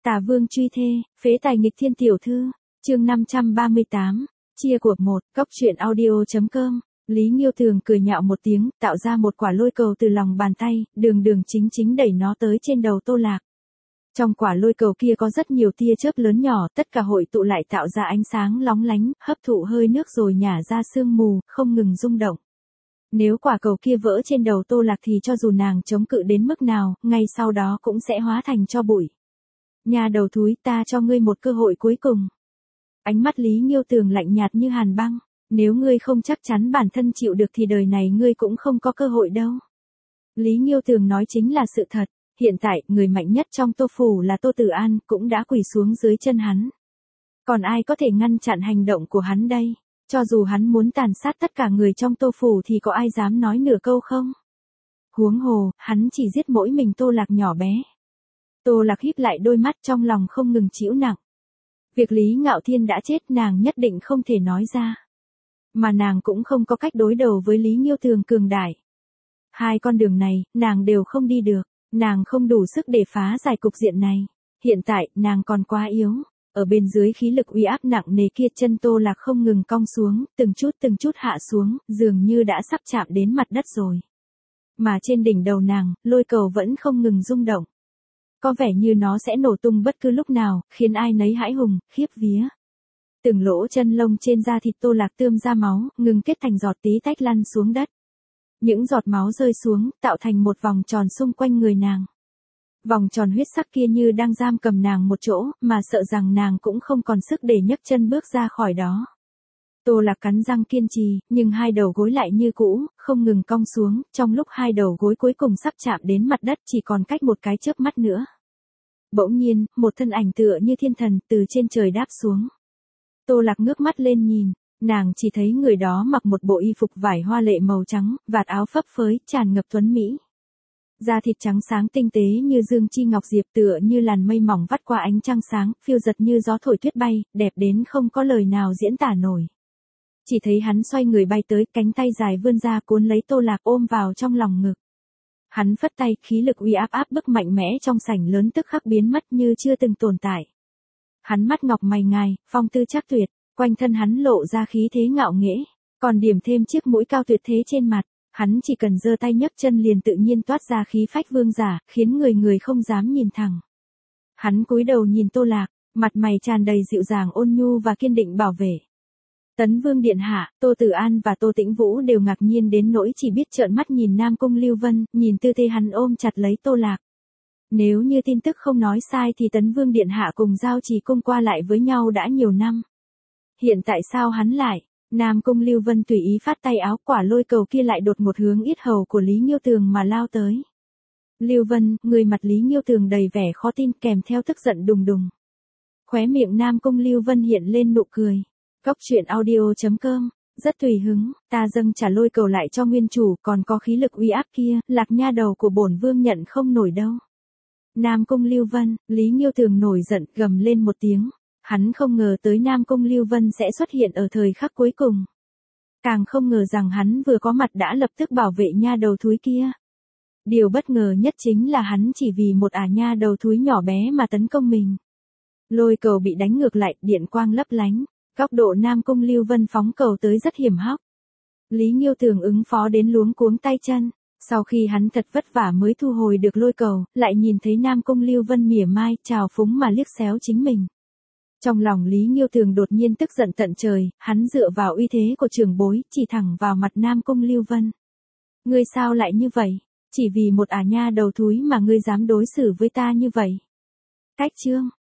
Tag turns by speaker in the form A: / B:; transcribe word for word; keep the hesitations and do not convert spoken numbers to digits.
A: Tả Vương truy thê, phế tài nghịch thiên tiểu thư, chương năm trăm ba mươi tám, chia của một, góc truyện audio.com. Lý Nghiêu Tường cười nhạo một tiếng, tạo ra một quả lôi cầu từ lòng bàn tay, đường đường chính chính đẩy nó tới trên đầu Tô Lạc. Trong quả lôi cầu kia có rất nhiều tia chớp lớn nhỏ, tất cả hội tụ lại tạo ra ánh sáng lóng lánh, hấp thụ hơi nước rồi nhả ra sương mù, không ngừng rung động. Nếu quả cầu kia vỡ trên đầu Tô Lạc thì cho dù nàng chống cự đến mức nào, ngay sau đó cũng sẽ hóa thành tro bụi. Nhà đầu thúi, ta cho ngươi một cơ hội cuối cùng. Ánh mắt Lý Nghiêu Tường lạnh nhạt như hàn băng. Nếu ngươi không chắc chắn bản thân chịu được thì đời này ngươi cũng không có cơ hội đâu. Lý Nghiêu Tường nói chính là sự thật. Hiện tại, người mạnh nhất trong Tô Phủ là Tô Tử An, cũng đã quỳ xuống dưới chân hắn. Còn ai có thể ngăn chặn hành động của hắn đây? Cho dù hắn muốn tàn sát tất cả người trong Tô Phủ thì có ai dám nói nửa câu không? Huống hồ, hắn chỉ giết mỗi mình Tô Lạc nhỏ bé. Tô Lạc híp lại đôi mắt, trong lòng không ngừng chịu nặng. Việc Lý Ngạo Thiên đã chết nàng nhất định không thể nói ra. Mà nàng cũng không có cách đối đầu với Lý Nghiêu Tường cường đại. Hai con đường này, nàng đều không đi được. Nàng không đủ sức để phá giải cục diện này. Hiện tại, nàng còn quá yếu. Ở bên dưới khí lực uy áp nặng nề kia, chân Tô Lạc không ngừng cong xuống, từng chút từng chút hạ xuống, dường như đã sắp chạm đến mặt đất rồi. Mà trên đỉnh đầu nàng, lôi cầu vẫn không ngừng rung động. Có vẻ như nó sẽ nổ tung bất cứ lúc nào, khiến ai nấy hãi hùng, khiếp vía. Từng lỗ chân lông trên da thịt Tô Lạc tươm ra máu, ngừng kết thành giọt tí tách lăn xuống đất. Những giọt máu rơi xuống, tạo thành một vòng tròn xung quanh người nàng. Vòng tròn huyết sắc kia như đang giam cầm nàng một chỗ, mà sợ rằng nàng cũng không còn sức để nhấc chân bước ra khỏi đó. Tô Lạc cắn răng kiên trì, nhưng hai đầu gối lại như cũ, không ngừng cong xuống, trong lúc hai đầu gối cuối cùng sắp chạm đến mặt đất chỉ còn cách một cái chớp mắt nữa. Bỗng nhiên, một thân ảnh tựa như thiên thần từ trên trời đáp xuống. Tô Lạc ngước mắt lên nhìn, nàng chỉ thấy người đó mặc một bộ y phục vải hoa lệ màu trắng, vạt áo phấp phới, tràn ngập tuấn mỹ. Da thịt trắng sáng tinh tế như dương chi ngọc diệp, tựa như làn mây mỏng vắt qua ánh trăng sáng, phiêu giật như gió thổi tuyết bay, đẹp đến không có lời nào diễn tả nổi. Chỉ thấy hắn xoay người bay tới, cánh tay dài vươn ra cuốn lấy Tô Lạc ôm vào trong lòng ngực. Hắn phất tay, khí lực uy áp áp bức mạnh mẽ trong sảnh lớn tức khắc biến mất như chưa từng tồn tại. Hắn mắt ngọc mày ngài, phong tư chắc tuyệt, quanh thân hắn lộ ra khí thế ngạo nghễ, còn điểm thêm chiếc mũi cao tuyệt thế trên mặt. Hắn chỉ cần giơ tay nhấc chân liền tự nhiên toát ra khí phách vương giả, khiến người người không dám nhìn thẳng. Hắn cúi đầu nhìn Tô Lạc, mặt mày tràn đầy dịu dàng ôn nhu và kiên định bảo vệ. Tấn Vương điện hạ, Tô Tử An và Tô Tĩnh Vũ đều ngạc nhiên đến nỗi chỉ biết trợn mắt nhìn Nam Cung Lưu Vân, nhìn tư thế hắn ôm chặt lấy Tô Lạc. Nếu như tin tức không nói sai thì Tấn Vương điện hạ cùng Giao Trì cung qua lại với nhau đã nhiều năm. Hiện tại sao hắn lại? Nam Cung Lưu Vân tùy ý phát tay áo, quả lôi cầu kia lại đột một hướng yết hầu của Lý Nghiêu Tường mà lao tới. Lưu Vân, người mặt Lý Nghiêu Tường đầy vẻ khó tin kèm theo tức giận đùng đùng. Khóe miệng Nam Cung Lưu Vân hiện lên nụ cười. Góc truyện audio.com, rất tùy hứng, ta dâng trả lôi cầu lại cho nguyên chủ, còn có khí lực uy áp kia, Lạc nha đầu của bổn vương nhận không nổi đâu. Nam Cung Lưu Vân, Lý Nghiêu Tường nổi giận, gầm lên một tiếng. Hắn không ngờ tới Nam Cung Lưu Vân sẽ xuất hiện ở thời khắc cuối cùng. Càng không ngờ rằng hắn vừa có mặt đã lập tức bảo vệ nha đầu thúi kia. Điều bất ngờ nhất chính là hắn chỉ vì một ả nha đầu thúi nhỏ bé mà tấn công mình. Lôi cầu bị đánh ngược lại, điện quang lấp lánh. Góc độ Nam Cung Lưu Vân phóng cầu tới rất hiểm hóc. Lý Nghiêu Tường ứng phó đến luống cuống tay chân. Sau khi hắn thật vất vả mới thu hồi được lôi cầu, lại nhìn thấy Nam Cung Lưu Vân mỉa mai, trào phúng mà liếc xéo chính mình. Trong lòng Lý Nghiêu Tường đột nhiên tức giận tận trời, hắn dựa vào uy thế của trưởng bối, chỉ thẳng vào mặt Nam Cung Lưu Vân. Ngươi sao lại như vậy? Chỉ vì một ả nha đầu thúi mà ngươi dám đối xử với ta như vậy? Cách chương,